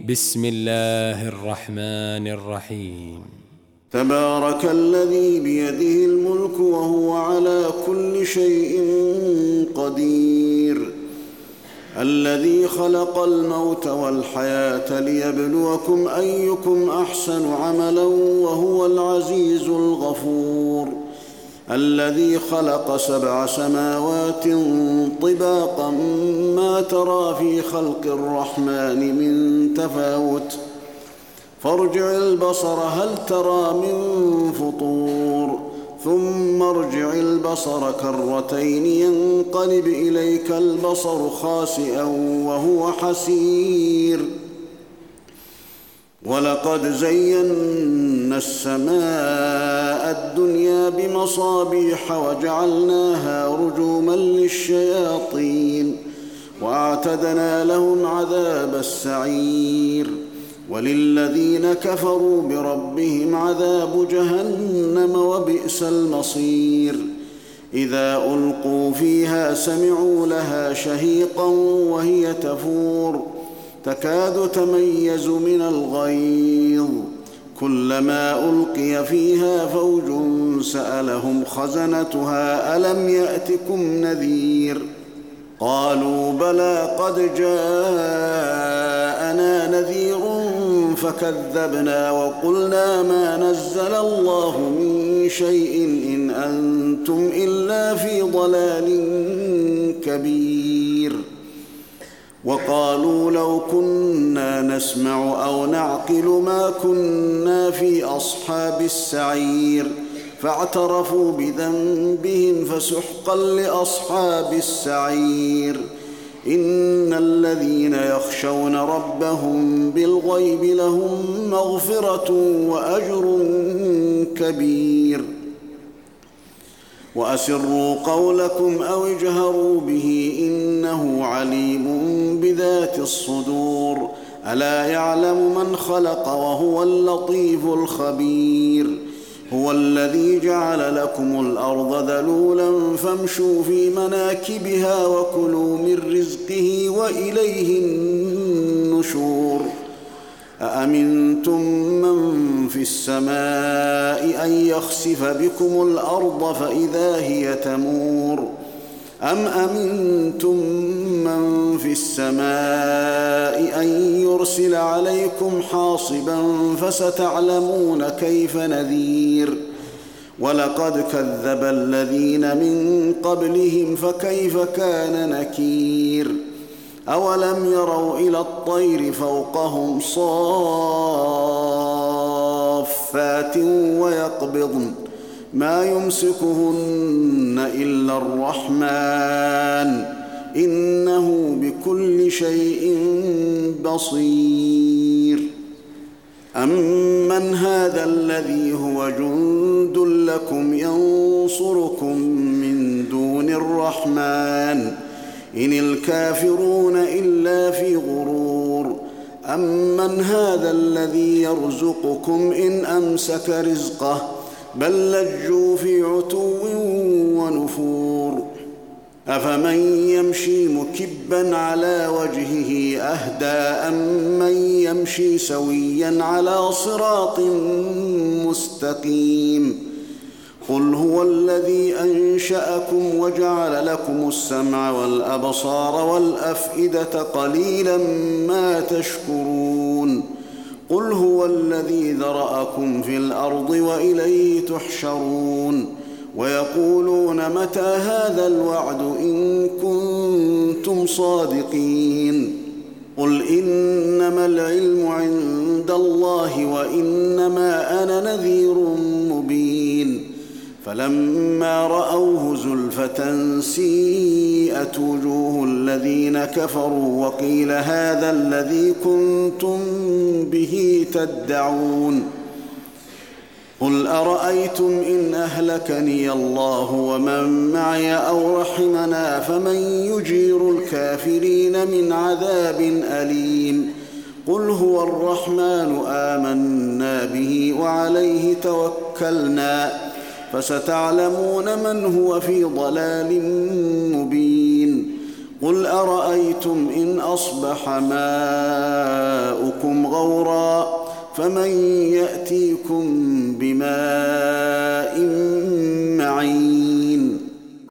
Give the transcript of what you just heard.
بسم الله الرحمن الرحيم. تبارك الذي بيده الملك وهو على كل شيء قدير، الذي خلق الموت والحياة ليبلوكم أيكم أحسن عملا وهو العزيز الغفور، الذي خلق 7 سماوات طباقا ما ترى في خلق الرحمن من تفاوت، فارجع البصر هل ترى من فطور، ثم ارجع البصر كرتين ينقلب إليك البصر خاسئا وهو حسير، ولقد زينا السماء الدنيا بمصابيح وجعلناها رجوما للشياطين وأعتدنا لهم عذاب السعير، وللذين كفروا بربهم عذاب جهنم وبئس المصير، إذا ألقوا فيها سمعوا لها شهيقا وهي تفور تكاد تميز من الغيظ، كلما ألقي فيها فوج سألهم خزنتها ألم يأتكم نذير، قالوا بلى قد جاءنا نذير فكذبنا وقلنا ما نزل الله من شيء إن أنتم إلا في ضلال كبير، وقالوا لو كنا نسمع أو نعقل ما كنا في أصحاب السعير، فاعترفوا بذنبهم فسحقا لأصحاب السعير، إن الذين يخشون ربهم بالغيب لهم مغفرة وأجر كبير، وأسروا قولكم أو اجهروا به إنه عليم بذات الصدور، ألا يعلم من خلق وهو اللطيف الخبير، هو الذي جعل لكم الأرض ذلولا فامشوا في مناكبها وكلوا من رزقه وإليه النشور، أأمنتم من في السماء أن يخسف بكم الأرض فإذا هي تمور، أم أمنتم من في السماء أن يرسل عليكم حاصبا فستعلمون كيف نذير، ولقد كذب الذين من قبلهم فكيف كان نكير، أولم يروا إلى الطير فوقهم صافات ويقبضن ما يمسكهن إلا الرحمن إنه بكل شيء بصير، أمن هذا الذي هو جند لكم ينصركم من دون الرحمن إن الكافرون إلا في غرور، أمن هذا الذي يرزقكم إن أمسك رزقه بل لجوا في عتو ونفور، أفمن يمشي مكبا على وجهه أهدى أمن يمشي سويا على صراط مستقيم، قل هو الذي أنشأكم وجعل لكم السمع والأبصار والأفئدة قليلا ما تشكرون، قل هو الذي ذرأكم في الأرض وإليه تحشرون، ويقولون متى هذا الوعد إن كنتم صادقين، قل إنما العلم عند الله وإنما أنا نذير مبين، فلما رأوه زلفة سيئت وجوه الذين كفروا وقيل هذا الذي كنتم به تدعون، قل أرأيتم إن أهلكني الله ومن معي أو رحمنا فمن يجير الكافرين من عذاب أليم، قل هو الرحمن آمنا به وعليه توكلنا فستعلمون من هو في ضلال مبين، قل أرأيتم إن أصبح ماؤكم غورا فمن يأتيكم بماء